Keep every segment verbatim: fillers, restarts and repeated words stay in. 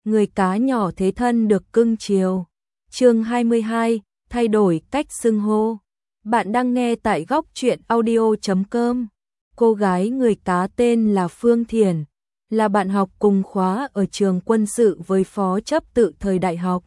người cá nhỏ thế thân được cưng chiều. Chương hai mươi hai, thay đổi cách xưng hô. Bạn đang nghe tại góc truyện audio chấm com. Cô gái người cá tên là Phương Thiển, là bạn học cùng khóa ở trường quân sự với Phó Chấp Tự thời đại học.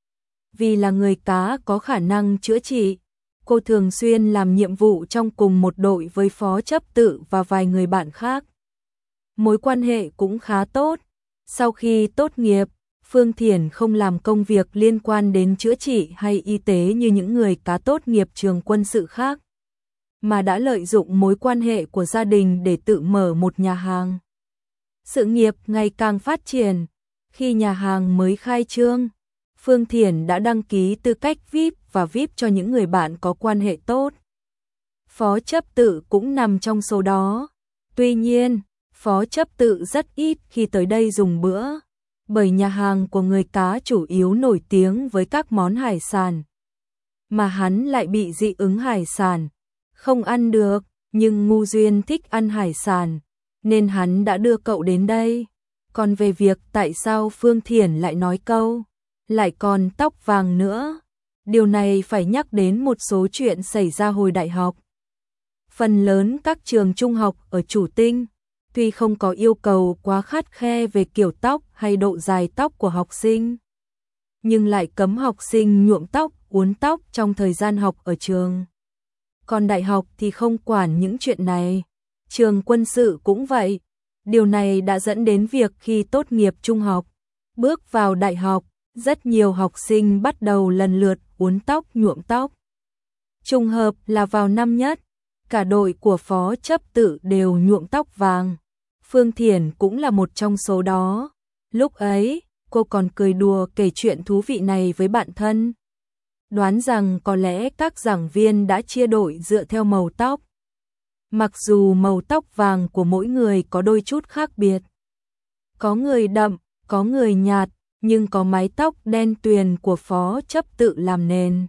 Vì là người cá có khả năng chữa trị, cô thường xuyên làm nhiệm vụ trong cùng một đội với Phó Chấp Tự và vài người bạn khác. Mối quan hệ cũng khá tốt. Sau khi tốt nghiệp, Phương Thiển không làm công việc liên quan đến chữa trị hay y tế như những người cá tốt nghiệp trường quân sự khác, mà đã lợi dụng mối quan hệ của gia đình để tự mở một nhà hàng. Sự nghiệp ngày càng phát triển. Khi nhà hàng mới khai trương, Phương Thiển đã đăng ký tư cách vi ai pi và vi ai pi cho những người bạn có quan hệ tốt. Phó Chấp Tự cũng nằm trong số đó. Tuy nhiên, Phó Chấp Tự rất ít khi tới đây dùng bữa, bởi nhà hàng của người cá chủ yếu nổi tiếng với các món hải sản, mà hắn lại bị dị ứng hải sản, không ăn được, nhưng ngu duyên thích ăn hải sản, nên hắn đã đưa cậu đến đây. Còn về việc tại sao Phương Thiển lại nói câu lại còn tóc vàng nữa, điều này phải nhắc đến một số chuyện xảy ra hồi đại học. Phần lớn các trường trung học ở Chủ Tinh, tuy không có yêu cầu quá khắt khe về kiểu tóc hay độ dài tóc của học sinh, nhưng lại cấm học sinh nhuộm tóc, uốn tóc trong thời gian học ở trường. Còn đại học thì không quản những chuyện này. Trường quân sự cũng vậy. Điều này đã dẫn đến việc khi tốt nghiệp trung học, bước vào đại học, rất nhiều học sinh bắt đầu lần lượt uốn tóc, nhuộm tóc. Trùng hợp là vào năm nhất, cả đội của Phó Chấp Tự đều nhuộm tóc vàng. Phương Thiển cũng là một trong số đó. Lúc ấy, cô còn cười đùa kể chuyện thú vị này với bạn thân, đoán rằng có lẽ các giảng viên đã chia đội dựa theo màu tóc. Mặc dù màu tóc vàng của mỗi người có đôi chút khác biệt, có người đậm, có người nhạt, nhưng có mái tóc đen tuyền của Phó Chấp Tự làm nền.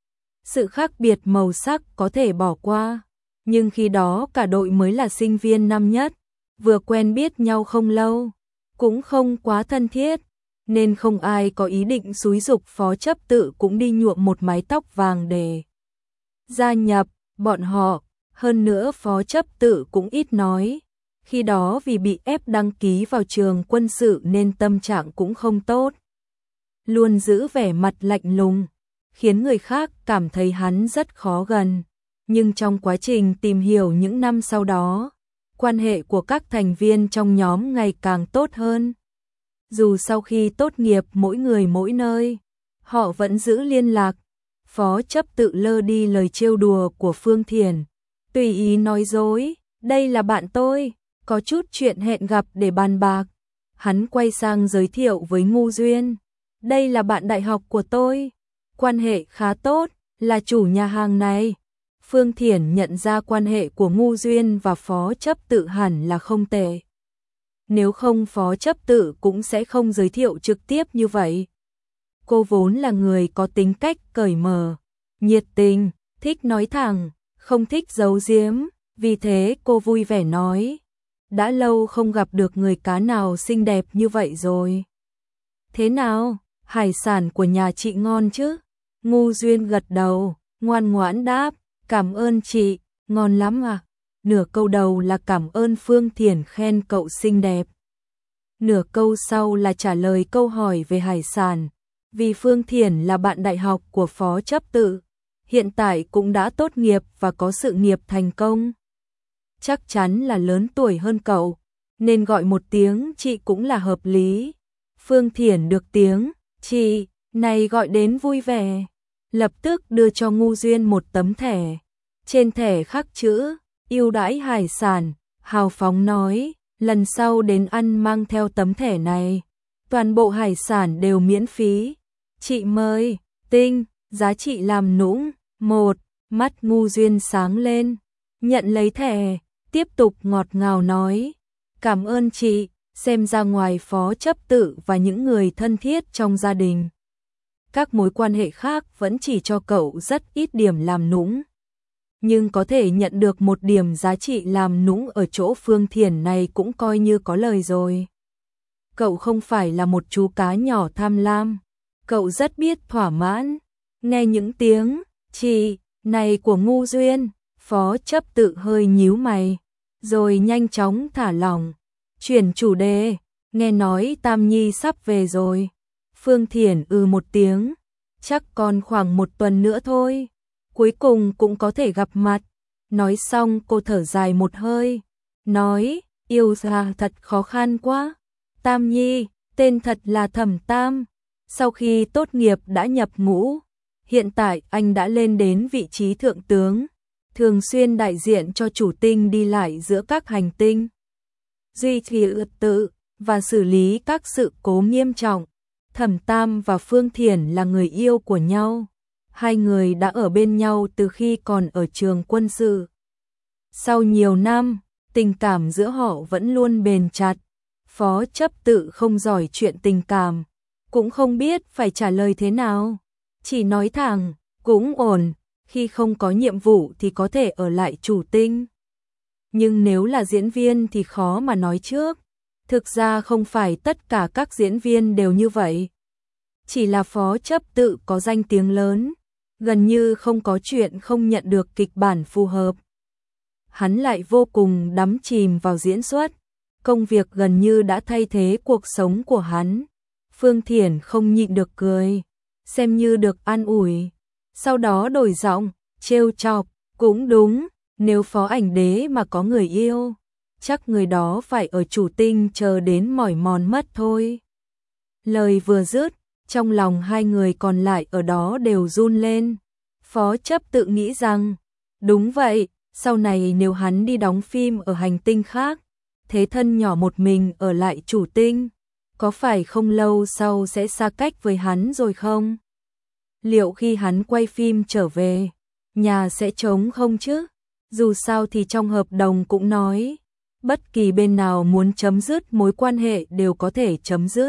Sự khác biệt màu sắc có thể bỏ qua, nhưng khi đó cả đội mới là sinh viên năm nhất, vừa quen biết nhau không lâu, cũng không quá thân thiết, nên không ai có ý định xúi giục Phó Chấp Tự cũng đi nhuộm một mái tóc vàng để gia nhập bọn họ. Hơn nữa Phó Chấp Tự cũng ít nói, khi đó vì bị ép đăng ký vào trường quân sự nên tâm trạng cũng không tốt, luôn giữ vẻ mặt lạnh lùng, khiến người khác cảm thấy hắn rất khó gần. Nhưng trong quá trình tìm hiểu những năm sau đó, quan hệ của các thành viên trong nhóm ngày càng tốt hơn. Dù sau khi tốt nghiệp mỗi người mỗi nơi, họ vẫn giữ liên lạc. Phó Chấp Tự lơ đi lời trêu đùa của Phương Thiển, tùy ý nói dối, đây là bạn tôi, có chút chuyện hẹn gặp để bàn bạc. Hắn quay sang giới thiệu với Ngu Duyên, đây là bạn đại học của tôi, quan hệ khá tốt, là chủ nhà hàng này. Phương Thiển nhận ra quan hệ của Ngu Duyên và Phó Chấp Tự hẳn là không tệ. Nếu không Phó Chấp Tự cũng sẽ không giới thiệu trực tiếp như vậy. Cô vốn là người có tính cách cởi mở, nhiệt tình, thích nói thẳng, không thích giấu giếm, vì thế cô vui vẻ nói, đã lâu không gặp được người cá nào xinh đẹp như vậy rồi. Thế nào, hải sản của nhà chị ngon chứ? Ngu Duyên gật đầu, ngoan ngoãn đáp, cảm ơn chị, ngon lắm à. Nửa câu đầu là cảm ơn Phương Thiển khen cậu xinh đẹp, nửa câu sau là trả lời câu hỏi về hải sản. Vì Phương Thiển là bạn đại học của Phó Chấp Tự, hiện tại cũng đã tốt nghiệp và có sự nghiệp thành công, chắc chắn là lớn tuổi hơn cậu, nên gọi một tiếng chị cũng là hợp lý. Phương Thiển được tiếng chị này gọi đến vui vẻ, lập tức đưa cho Ngu Duyên một tấm thẻ. Trên thẻ khắc chữ ưu đãi hải sản, hào phóng nói, lần sau đến ăn mang theo tấm thẻ này, toàn bộ hải sản đều miễn phí. Chị mời, tinh, giá trị làm nũng. Một, mắt Ngu Duyên sáng lên, nhận lấy thẻ, tiếp tục ngọt ngào nói, cảm ơn chị, xem ra ngoài Phó Chấp Tự và những người thân thiết trong gia đình, các mối quan hệ khác vẫn chỉ cho cậu rất ít điểm làm nũng. Nhưng có thể nhận được một điểm giá trị làm nũng ở chỗ Phương Thiển này cũng coi như có lời rồi. Cậu không phải là một chú cá nhỏ tham lam, cậu rất biết thỏa mãn. Nghe những tiếng chị này của Ngu Duyên, Phó Chấp Tự hơi nhíu mày, rồi nhanh chóng thả lỏng, chuyển chủ đề, nghe nói Tam Nhi sắp về rồi. Phương Thiển ừ một tiếng, chắc còn khoảng một tuần nữa thôi, cuối cùng cũng có thể gặp mặt. Nói xong cô thở dài một hơi, nói, yêu xa thật khó khăn quá. Tam Nhi, tên thật là Thẩm Tam, sau khi tốt nghiệp đã nhập ngũ, hiện tại anh đã lên đến vị trí thượng tướng, thường xuyên đại diện cho chủ tinh đi lại giữa các hành tinh, duy trì trật tự và xử lý các sự cố nghiêm trọng. Thẩm Tam và Phương Thiển là người yêu của nhau, hai người đã ở bên nhau từ khi còn ở trường quân sự. Sau nhiều năm, tình cảm giữa họ vẫn luôn bền chặt. Phó Chấp Tự không giỏi chuyện tình cảm, cũng không biết phải trả lời thế nào, chỉ nói thẳng, cũng ổn, khi không có nhiệm vụ thì có thể ở lại chủ tinh. Nhưng nếu là diễn viên thì khó mà nói trước, thực ra không phải tất cả các diễn viên đều như vậy. Chỉ là Phó Chấp Tự có danh tiếng lớn, gần như không có chuyện không nhận được kịch bản phù hợp. Hắn lại vô cùng đắm chìm vào diễn xuất, công việc gần như đã thay thế cuộc sống của hắn. Phương Thiển không nhịn được cười, xem như được an ủi. Sau đó đổi giọng, trêu chọc, cũng đúng, nếu Phó Ảnh Đế mà có người yêu, chắc người đó phải ở chủ tinh chờ đến mỏi mòn mất thôi. Lời vừa dứt, trong lòng hai người còn lại ở đó đều run lên. Phó Chấp Tự nghĩ rằng, đúng vậy, sau này nếu hắn đi đóng phim ở hành tinh khác, thế thân nhỏ một mình ở lại chủ tinh, có phải không lâu sau sẽ xa cách với hắn rồi không? Liệu khi hắn quay phim trở về, nhà sẽ trống không chứ? Dù sao thì trong hợp đồng cũng nói, bất kỳ bên nào muốn chấm dứt mối quan hệ đều có thể chấm dứt.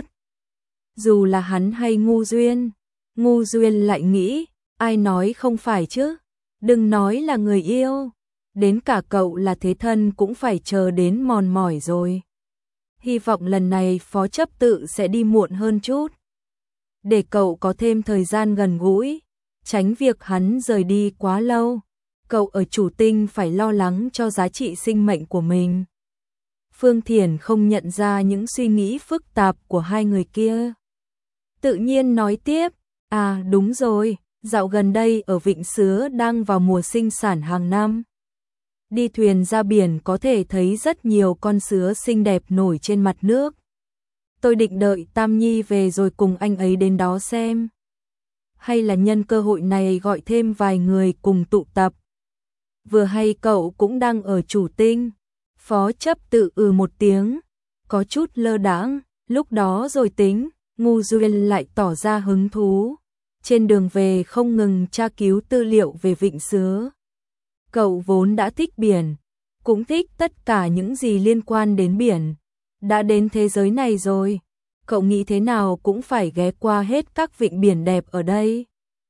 Dù là hắn hay Ngu Duyên, Ngu Duyên lại nghĩ, ai nói không phải chứ? Đừng nói là người yêu, đến cả cậu là thế thân cũng phải chờ đến mòn mỏi rồi. Hy vọng lần này Phó Chấp Tự sẽ đi muộn hơn chút, để cậu có thêm thời gian gần gũi, tránh việc hắn rời đi quá lâu. Cậu ở chủ tinh phải lo lắng cho giá trị sinh mệnh của mình. Phương Thiển không nhận ra những suy nghĩ phức tạp của hai người kia. Tự nhiên nói tiếp, à đúng rồi, dạo gần đây ở Vịnh Sứa đang vào mùa sinh sản hàng năm. Đi thuyền ra biển có thể thấy rất nhiều con sứa xinh đẹp nổi trên mặt nước. Tôi định đợi Tam Nhi về rồi cùng anh ấy đến đó xem. Hay là nhân cơ hội này gọi thêm vài người cùng tụ tập. Vừa hay cậu cũng đang ở chủ tinh. Phó Chấp Tự ừ một tiếng, có chút lơ đãng, lúc đó rồi tính. Ngu Duyên lại tỏ ra hứng thú, trên đường về không ngừng tra cứu tư liệu về Vịnh Sứa. Cậu vốn đã thích biển, cũng thích tất cả những gì liên quan đến biển. Đã đến thế giới này rồi, cậu nghĩ thế nào cũng phải ghé qua hết các vịnh biển đẹp ở đây.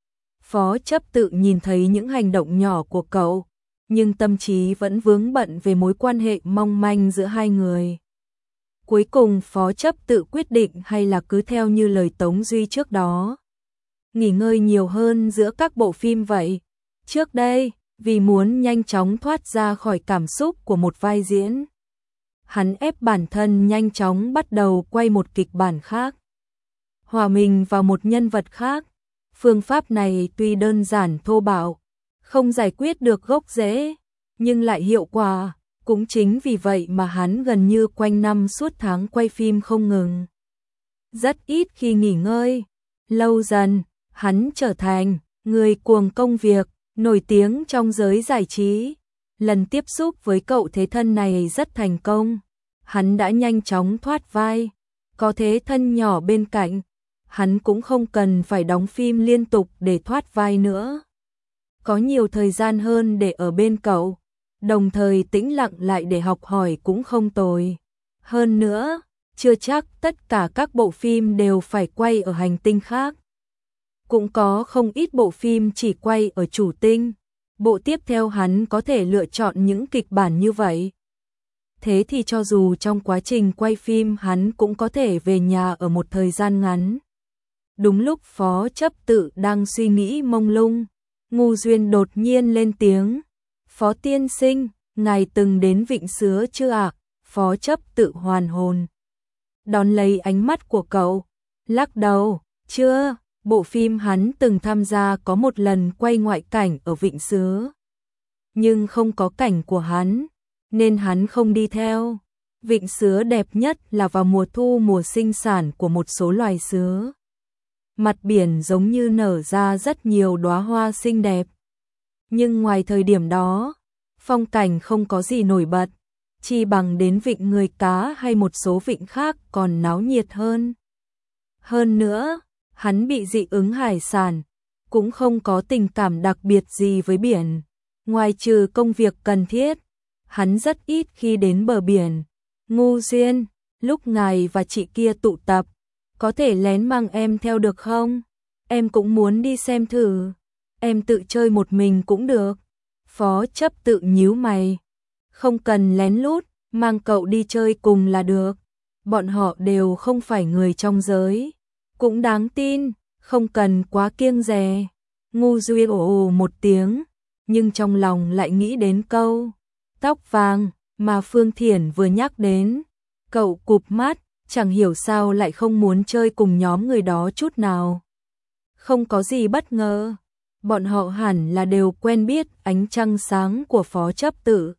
Phó Chấp Tự nhìn thấy những hành động nhỏ của cậu, nhưng tâm trí vẫn vướng bận về mối quan hệ mong manh giữa hai người. Cuối cùng Phó Chấp Tự quyết định hay là cứ theo như lời Tống Duy trước đó, nghỉ ngơi nhiều hơn giữa các bộ phim vậy. Trước đây, vì muốn nhanh chóng thoát ra khỏi cảm xúc của một vai diễn, hắn ép bản thân nhanh chóng bắt đầu quay một kịch bản khác, hòa mình vào một nhân vật khác. Phương pháp này tuy đơn giản thô bạo, không giải quyết được gốc rễ, nhưng lại hiệu quả. Cũng chính vì vậy mà hắn gần như quanh năm suốt tháng quay phim không ngừng, rất ít khi nghỉ ngơi. Lâu dần, hắn trở thành người cuồng công việc, nổi tiếng trong giới giải trí. Lần tiếp xúc với cậu thế thân này rất thành công, hắn đã nhanh chóng thoát vai, có thế thân nhỏ bên cạnh, hắn cũng không cần phải đóng phim liên tục để thoát vai nữa. Có nhiều thời gian hơn để ở bên cậu, đồng thời tĩnh lặng lại để học hỏi cũng không tồi. Hơn nữa, chưa chắc tất cả các bộ phim đều phải quay ở hành tinh khác. Cũng có không ít bộ phim chỉ quay ở chủ tinh. Bộ tiếp theo hắn có thể lựa chọn những kịch bản như vậy. thế thì cho dù trong quá trình quay phim hắn cũng có thể về nhà ở một thời gian ngắn. Đúng lúc Phó Chấp Tự đang suy nghĩ mông lung, Ngu Duyên đột nhiên lên tiếng. Phó tiên sinh, ngài từng đến Vịnh Sứa chưa ạ? Phó Chấp Tự hoàn hồn. Đón lấy ánh mắt của cậu, lắc đầu, chưa, bộ phim hắn từng tham gia có một lần quay ngoại cảnh ở Vịnh Sứa. Nhưng không có cảnh của hắn, nên hắn không đi theo. Vịnh Sứa đẹp nhất là vào mùa thu, mùa sinh sản của một số loài sứa. Mặt biển giống như nở ra rất nhiều đóa hoa xinh đẹp. Nhưng ngoài thời điểm đó, phong cảnh không có gì nổi bật, chi bằng đến vịnh Người Cá hay một số vịnh khác còn náo nhiệt hơn. Hơn nữa, hắn bị dị ứng hải sản, cũng không có tình cảm đặc biệt gì với biển. Ngoài trừ công việc cần thiết, hắn rất ít khi đến bờ biển. Ngu Duyên, lúc ngài và chị kia tụ tập, có thể lén mang em theo được không? Em cũng muốn đi xem thử. Em tự chơi một mình cũng được. Phó Chấp Tự nhíu mày. Không cần lén lút, mang cậu đi chơi cùng là được. Bọn họ đều không phải người trong giới. Cũng đáng tin, không cần quá kiêng dè. Ngu Duyên ồ ồ một tiếng, nhưng trong lòng lại nghĩ đến câu tóc vàng mà Phương Thiển vừa nhắc đến. Cậu cụp mắt, chẳng hiểu sao lại không muốn chơi cùng nhóm người đó chút nào. Không có gì bất ngờ, bọn họ hẳn là đều quen biết ánh trăng sáng của Phó Chấp Tự.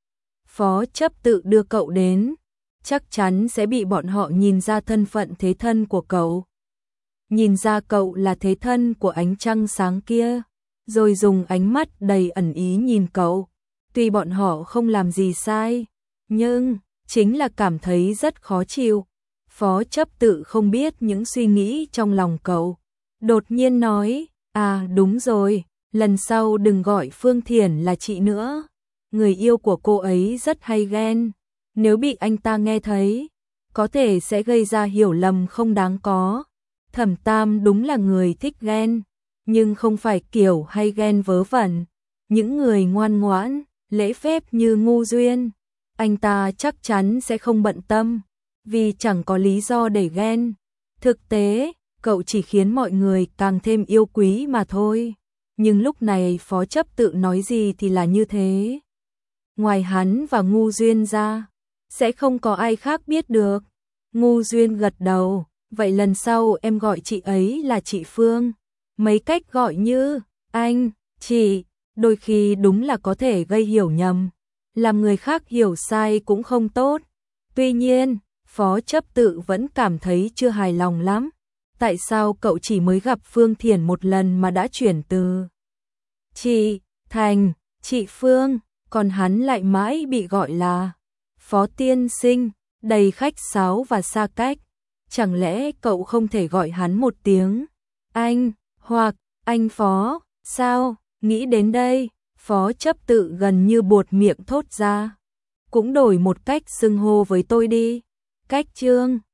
Phó Chấp Tự đưa cậu đến, chắc chắn sẽ bị bọn họ nhìn ra thân phận thế thân của cậu. Nhìn ra cậu là thế thân của ánh trăng sáng kia, rồi dùng ánh mắt đầy ẩn ý nhìn cậu. Tuy bọn họ không làm gì sai, nhưng chính là cảm thấy rất khó chịu. Phó Chấp Tự không biết những suy nghĩ trong lòng cậu. Đột nhiên nói, à đúng rồi, lần sau đừng gọi Phương Thiển là chị nữa. Người yêu của cô ấy rất hay ghen. Nếu bị anh ta nghe thấy, có thể sẽ gây ra hiểu lầm không đáng có. Thẩm Tam đúng là người thích ghen, nhưng không phải kiểu hay ghen vớ vẩn. Những người ngoan ngoãn, lễ phép như Ngu Duyên, anh ta chắc chắn sẽ không bận tâm, vì chẳng có lý do để ghen. Thực tế, cậu chỉ khiến mọi người càng thêm yêu quý mà thôi. Nhưng lúc này Phó Chấp Tự nói gì thì là như thế. Ngoài hắn và Ngu Duyên ra, sẽ không có ai khác biết được. Ngu Duyên gật đầu, vậy lần sau em gọi chị ấy là chị Phương. Mấy cách gọi như anh, chị, đôi khi đúng là có thể gây hiểu nhầm. Làm người khác hiểu sai cũng không tốt. Tuy nhiên, Phó Chấp Tự vẫn cảm thấy chưa hài lòng lắm. Tại sao cậu chỉ mới gặp Phương Thiển một lần mà đã chuyển từ chị thành chị Phương, còn hắn lại mãi bị gọi là Phó tiên sinh, đầy khách sáo và xa cách. Chẳng lẽ cậu không thể gọi hắn một tiếng anh hoặc anh Phó? Sao? Nghĩ đến đây, Phó Chấp Tự gần như buột miệng thốt ra. Cũng đổi một cách xưng hô với tôi đi. Cách chương